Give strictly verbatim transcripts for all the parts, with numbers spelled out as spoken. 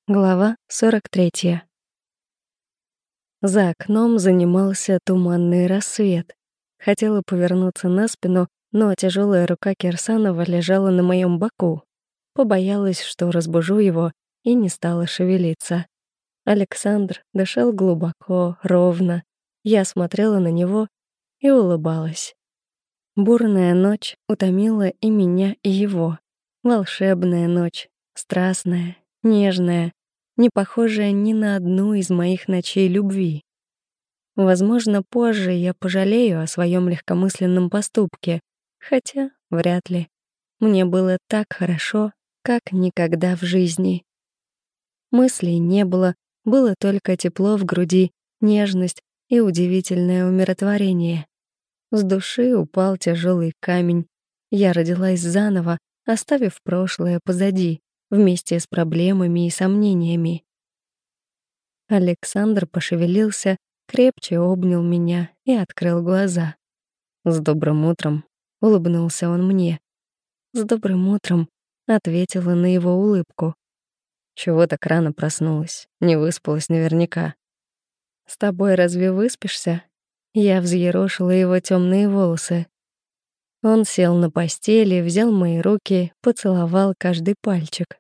Глава сорок третья. За окном занимался туманный рассвет. Хотела повернуться на спину, но тяжелая рука Кирсанова лежала на моем боку. Побоялась, что разбужу его, и не стала шевелиться. Александр дышал глубоко, ровно. Я смотрела на него и улыбалась. Бурная ночь утомила и меня, и его. Волшебная ночь, страстная, нежная, не похожая ни на одну из моих ночей любви. Возможно, позже я пожалею о своем легкомысленном поступке, хотя вряд ли. Мне было так хорошо, как никогда в жизни. Мыслей не было, было только тепло в груди, нежность и удивительное умиротворение. С души упал тяжелый камень. Я родилась заново, оставив прошлое позади, вместе с проблемами и сомнениями. Александр пошевелился, крепче обнял меня и открыл глаза. «С добрым утром», — улыбнулся он мне. «С добрым утром», — ответила на его улыбку. «Чего так рано проснулась? Не выспалась наверняка». «С тобой разве выспишься?» Я взъерошила его темные волосы. Он сел на постели, взял мои руки, поцеловал каждый пальчик.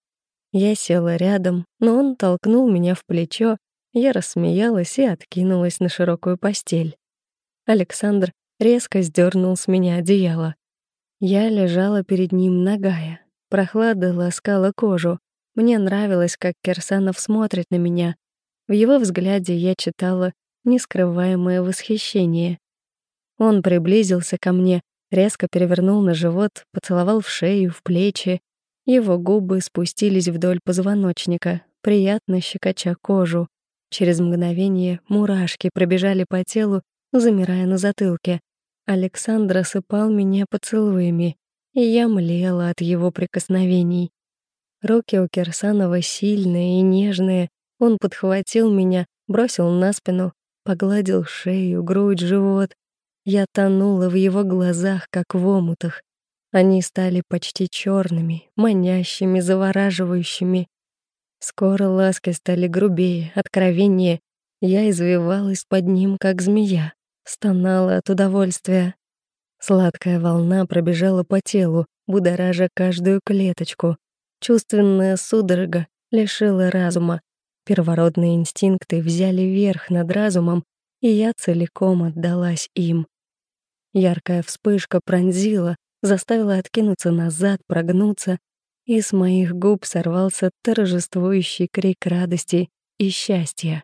Я села рядом, но он толкнул меня в плечо, я рассмеялась и откинулась на широкую постель. Александр резко сдернул с меня одеяло. Я лежала перед ним нагая. Прохлада ласкала кожу. Мне нравилось, как Кирсанов смотрит на меня. В его взгляде я читала нескрываемое восхищение. Он приблизился ко мне, резко перевернул на живот, поцеловал в шею, в плечи. Его губы спустились вдоль позвоночника, приятно щекоча кожу. Через мгновение мурашки пробежали по телу, замирая на затылке. Александр осыпал меня поцелуями, и я млела от его прикосновений. Руки у Кирсанова сильные и нежные. Он подхватил меня, бросил на спину, погладил шею, грудь, живот. Я тонула в его глазах, как в омутах. Они стали почти черными, манящими, завораживающими. Скоро ласки стали грубее, откровеннее. Я извивалась под ним, как змея, стонала от удовольствия. Сладкая волна пробежала по телу, будоража каждую клеточку. Чувственная судорога лишила разума. Первородные инстинкты взяли верх над разумом, и я целиком отдалась им. Яркая вспышка пронзила, заставила откинуться назад, прогнуться, и с моих губ сорвался торжествующий крик радости и счастья.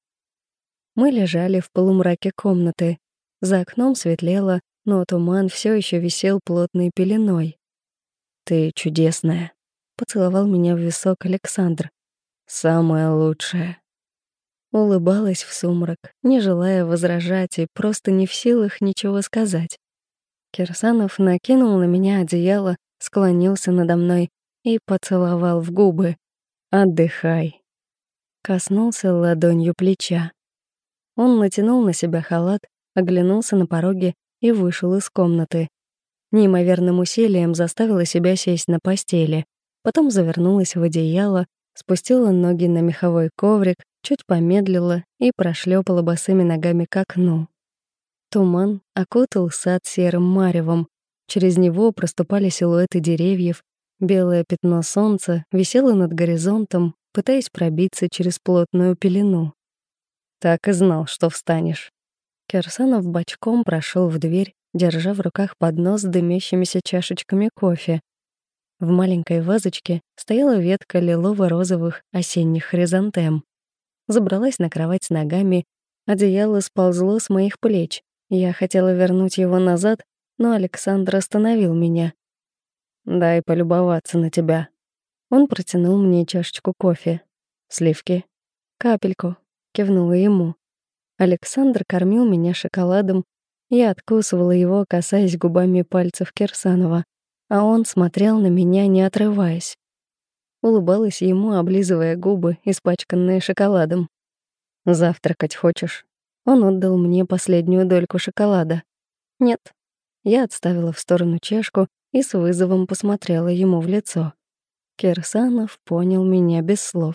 Мы лежали в полумраке комнаты. За окном светлело, но туман все еще висел плотной пеленой. «Ты чудесная», — поцеловал меня в висок Александр. «Самое лучшее». Улыбалась в сумрак, не желая возражать и просто не в силах ничего сказать. Кирсанов накинул на меня одеяло, склонился надо мной и поцеловал в губы. «Отдыхай». Коснулся ладонью плеча. Он натянул на себя халат, оглянулся на пороге и вышел из комнаты. Неимоверным усилием заставила себя сесть на постели, потом завернулась в одеяло, спустила ноги на меховой коврик, чуть помедлила и прошлепала босыми ногами к окну. Туман окутал сад серым маревом. Через него проступали силуэты деревьев. Белое пятно солнца висело над горизонтом, пытаясь пробиться через плотную пелену. «Так и знал, что встанешь». Кирсанов бочком прошел в дверь, держа в руках поднос с дымящимися чашечками кофе. В маленькой вазочке стояла ветка лилово-розовых осенних хризантем. Забралась на кровать с ногами, одеяло сползло с моих плеч. Я хотела вернуть его назад, но Александр остановил меня. «Дай полюбоваться на тебя». Он протянул мне чашечку кофе. «Сливки?» «Капельку», — кивнула ему. Александр кормил меня шоколадом. Я откусывала его, касаясь губами пальцев Кирсанова, а он смотрел на меня, не отрываясь. Улыбалась ему, облизывая губы, испачканные шоколадом. «Завтракать хочешь?» Он отдал мне последнюю дольку шоколада. «Нет». Я отставила в сторону чашку и с вызовом посмотрела ему в лицо. Кирсанов понял меня без слов.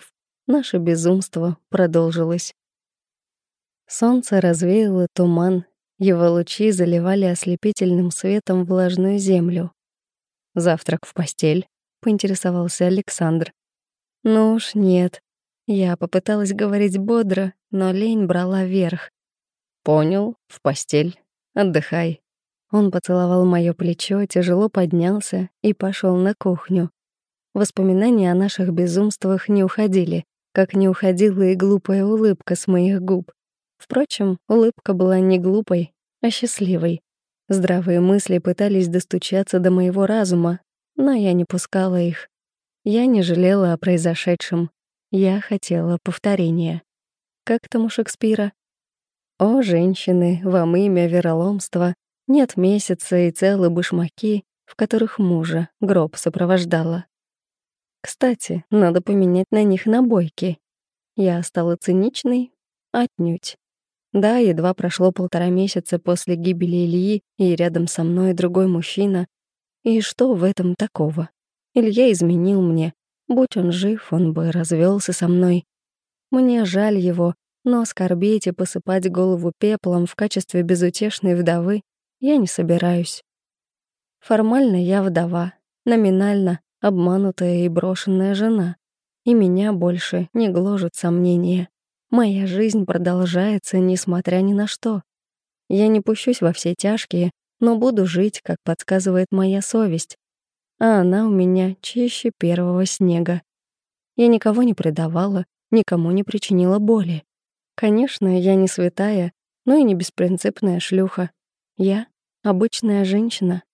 наше безумство продолжилось. Солнце развеяло туман, его лучи заливали ослепительным светом влажную землю. «Завтрак в постель?» — поинтересовался Александр. «Ну уж нет». Я попыталась говорить бодро, но лень брала верх. «Понял, в постель. Отдыхай». Он поцеловал моё плечо, тяжело поднялся и пошёл на кухню. Воспоминания о наших безумствах не уходили, как не уходила и глупая улыбка с моих губ. Впрочем, улыбка была не глупой, а счастливой. Здравые мысли пытались достучаться до моего разума, но я не пускала их. Я не жалела о произошедшем. Я хотела повторения. Как там у Шекспира? «О, женщины, вам имя вероломства, нет месяца и целы башмаки, в которых мужа гроб сопровождала». Кстати, надо поменять на них набойки. Я стала циничной? Отнюдь. Да, едва прошло полтора месяца после гибели Ильи, и рядом со мной другой мужчина. И что в этом такого? Илья изменил мне. Будь он жив, он бы развелся со мной. Мне жаль его, но скорбеть и посыпать голову пеплом в качестве безутешной вдовы я не собираюсь. Формально я вдова, номинально обманутая и брошенная жена. И меня больше не гложет сомнения. Моя жизнь продолжается, несмотря ни на что. Я не пущусь во все тяжкие, но буду жить, как подсказывает моя совесть. А она у меня чище первого снега. Я никого не предавала, никому не причинила боли. Конечно, я не святая, но и не беспринципная шлюха. Я — обычная женщина.